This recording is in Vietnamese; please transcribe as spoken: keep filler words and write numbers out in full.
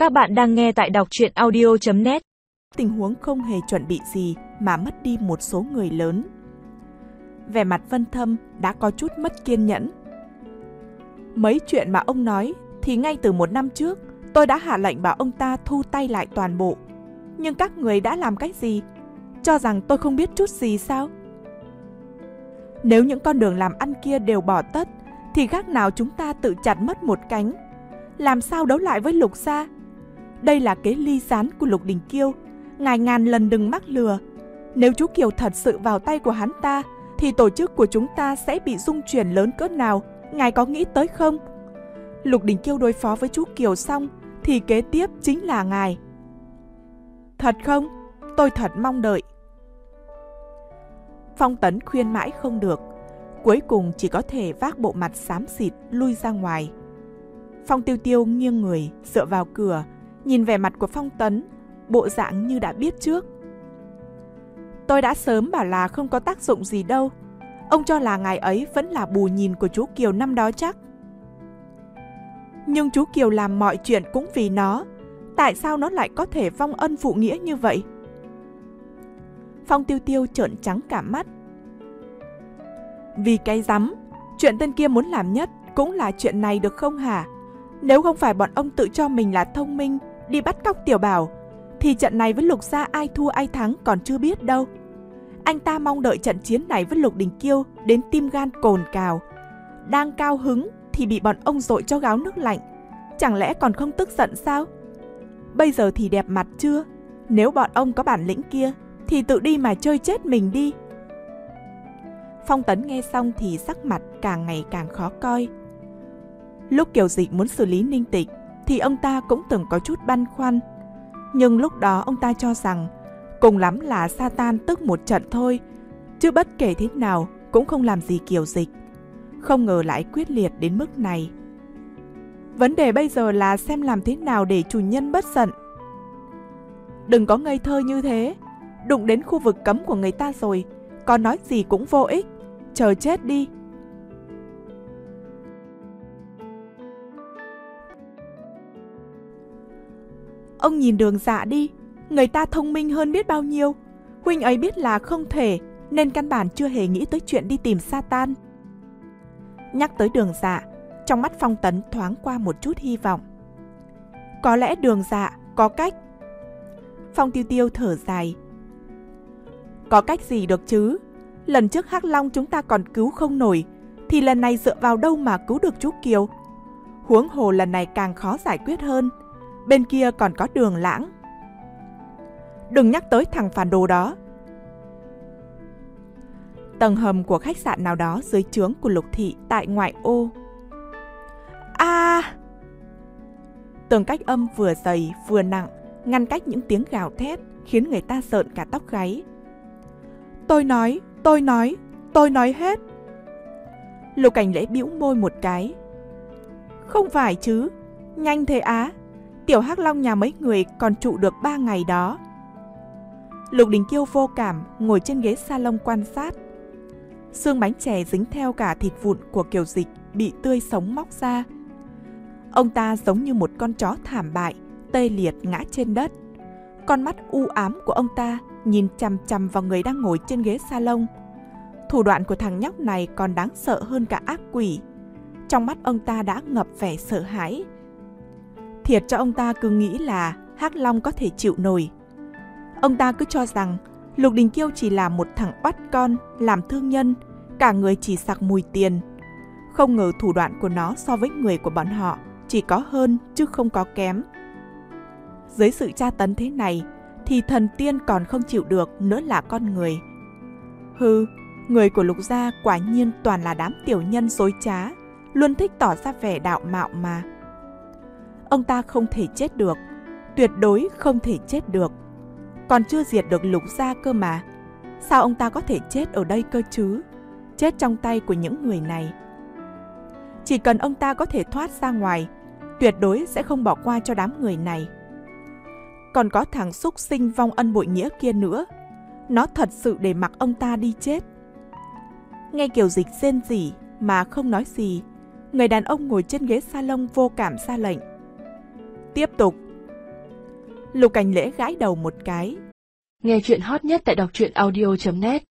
Các bạn đang nghe tại đọc truyện audio chấm net. Tình huống không hề chuẩn bị gì mà mất đi một số người lớn. Vẻ mặt Vân Thâm đã có chút mất kiên nhẫn. Mấy chuyện mà ông nói thì ngay từ một năm trước tôi đã hạ lệnh bảo ông ta thu tay lại toàn bộ. Nhưng các người đã làm cái gì? Cho rằng tôi không biết chút gì sao? Nếu những con đường làm ăn kia đều bỏ tất thì khác nào chúng ta tự chặt mất một cánh. Làm sao đấu lại với Lục gia? Đây là kế ly gián của Lục Đình Kiêu. Ngài ngàn lần đừng mắc lừa. Nếu chú Kiều thật sự vào tay của hắn ta thì tổ chức của chúng ta sẽ bị rung chuyển lớn cỡ nào, ngài có nghĩ tới không? Lục Đình Kiêu đối phó với chú Kiều xong thì kế tiếp chính là ngài. Thật không? Tôi thật mong đợi. Phong Tấn khuyên mãi không được, cuối cùng chỉ có thể vác bộ mặt xám xịt lui ra ngoài. Phong Tiêu Tiêu nghiêng người dựa vào cửa, nhìn vẻ mặt của Phong Tấn, bộ dạng như đã biết trước. Tôi đã sớm bảo là không có tác dụng gì đâu. Ông cho là ngài ấy vẫn là bù nhìn của chú Kiều năm đó chắc. Nhưng chú Kiều làm mọi chuyện cũng vì nó. Tại sao nó lại có thể vong ân phụ nghĩa như vậy? Phong Tiêu Tiêu trợn trắng cả mắt. Vì cái rắm, chuyện tên kia muốn làm nhất cũng là chuyện này được không hả? Nếu không phải bọn ông tự cho mình là thông minh đi bắt cóc Tiểu Bảo thì trận này với Lục gia ai thua ai thắng còn chưa biết đâu. Anh ta mong đợi trận chiến này với Lục Đình Kiêu đến tim gan cồn cào. Đang cao hứng thì bị bọn ông dội cho gáo nước lạnh. Chẳng lẽ còn không tức giận sao? Bây giờ thì đẹp mặt chưa? Nếu bọn ông có bản lĩnh kia thì tự đi mà chơi chết mình đi. Phong Tấn nghe xong thì sắc mặt càng ngày càng khó coi. Lúc Kiều Dịch muốn xử lý Ninh Tịch thì ông ta cũng từng có chút băn khoăn. Nhưng lúc đó ông ta cho rằng cùng lắm là Satan tức một trận thôi, chứ bất kể thế nào cũng không làm gì Kiều Dịch. Không ngờ lại quyết liệt đến mức này. Vấn đề bây giờ là xem làm thế nào để chủ nhân bất giận. Đừng có ngây thơ như thế. Đụng đến khu vực cấm của người ta rồi, còn nói gì cũng vô ích. Chờ chết đi. Ông nhìn Đường Dạ đi, người ta thông minh hơn biết bao nhiêu. Huynh ấy biết là không thể nên căn bản chưa hề nghĩ tới chuyện đi tìm Satan. Nhắc tới Đường Dạ, trong mắt Phong Tấn thoáng qua một chút hy vọng. Có lẽ Đường Dạ có cách. Phong Tiêu Tiêu thở dài. Có cách gì được chứ? Lần trước Hắc Long chúng ta còn cứu không nổi, thì lần này dựa vào đâu mà cứu được chú Kiều? Huống hồ lần này càng khó giải quyết hơn. Bên kia còn có Đường Lãng. Đừng nhắc tới thằng phản đồ đó. Tầng hầm của khách sạn nào đó dưới trướng của Lục thị tại ngoại ô. A! À! Tường cách âm vừa dày vừa nặng, ngăn cách những tiếng gào thét, khiến người ta rợn cả tóc gáy. Tôi nói, tôi nói, tôi nói hết. Lục Cảnh Lễ bĩu môi một cái. Không phải chứ, nhanh thế á. Tiểu Hắc Long nhà mấy người còn trụ được ba ngày đó. Lục Đình Kiêu vô cảm ngồi trên ghế salon quan sát. Xương bánh chè dính theo cả thịt vụn của Kiều Dịch bị tươi sống móc ra. Ông ta giống như một con chó thảm bại, tê liệt ngã trên đất. Con mắt u ám của ông ta nhìn chằm chằm vào người đang ngồi trên ghế salon. Thủ đoạn của thằng nhóc này còn đáng sợ hơn cả ác quỷ. Trong mắt ông ta đã ngập vẻ sợ hãi. Thiệt cho ông ta cứ nghĩ là Hắc Long có thể chịu nổi. Ông ta cứ cho rằng Lục Đình Kiêu chỉ là một thằng oắt con, làm thương nhân, cả người chỉ sặc mùi tiền. Không ngờ thủ đoạn của nó so với người của bọn họ chỉ có hơn chứ không có kém. Dưới sự tra tấn thế này thì thần tiên còn không chịu được nữa là con người. Hừ, người của Lục gia quả nhiên toàn là đám tiểu nhân dối trá, luôn thích tỏ ra vẻ đạo mạo mà. Ông ta không thể chết được, tuyệt đối không thể chết được. Còn chưa diệt được Lục gia cơ mà. Sao ông ta có thể chết ở đây cơ chứ? Chết trong tay của những người này. Chỉ cần ông ta có thể thoát ra ngoài, tuyệt đối sẽ không bỏ qua cho đám người này. Còn có thằng súc sinh vong ân bội nghĩa kia nữa. Nó thật sự để mặc ông ta đi chết. Nghe Kiều Dịch rên rỉ mà không nói gì, người đàn ông ngồi trên ghế salon vô cảm ra lệnh. Tiếp tục, Lục Cảnh Lễ gãi đầu một cái. Nghe chuyện hot nhất tại đọc truyện audio chấm net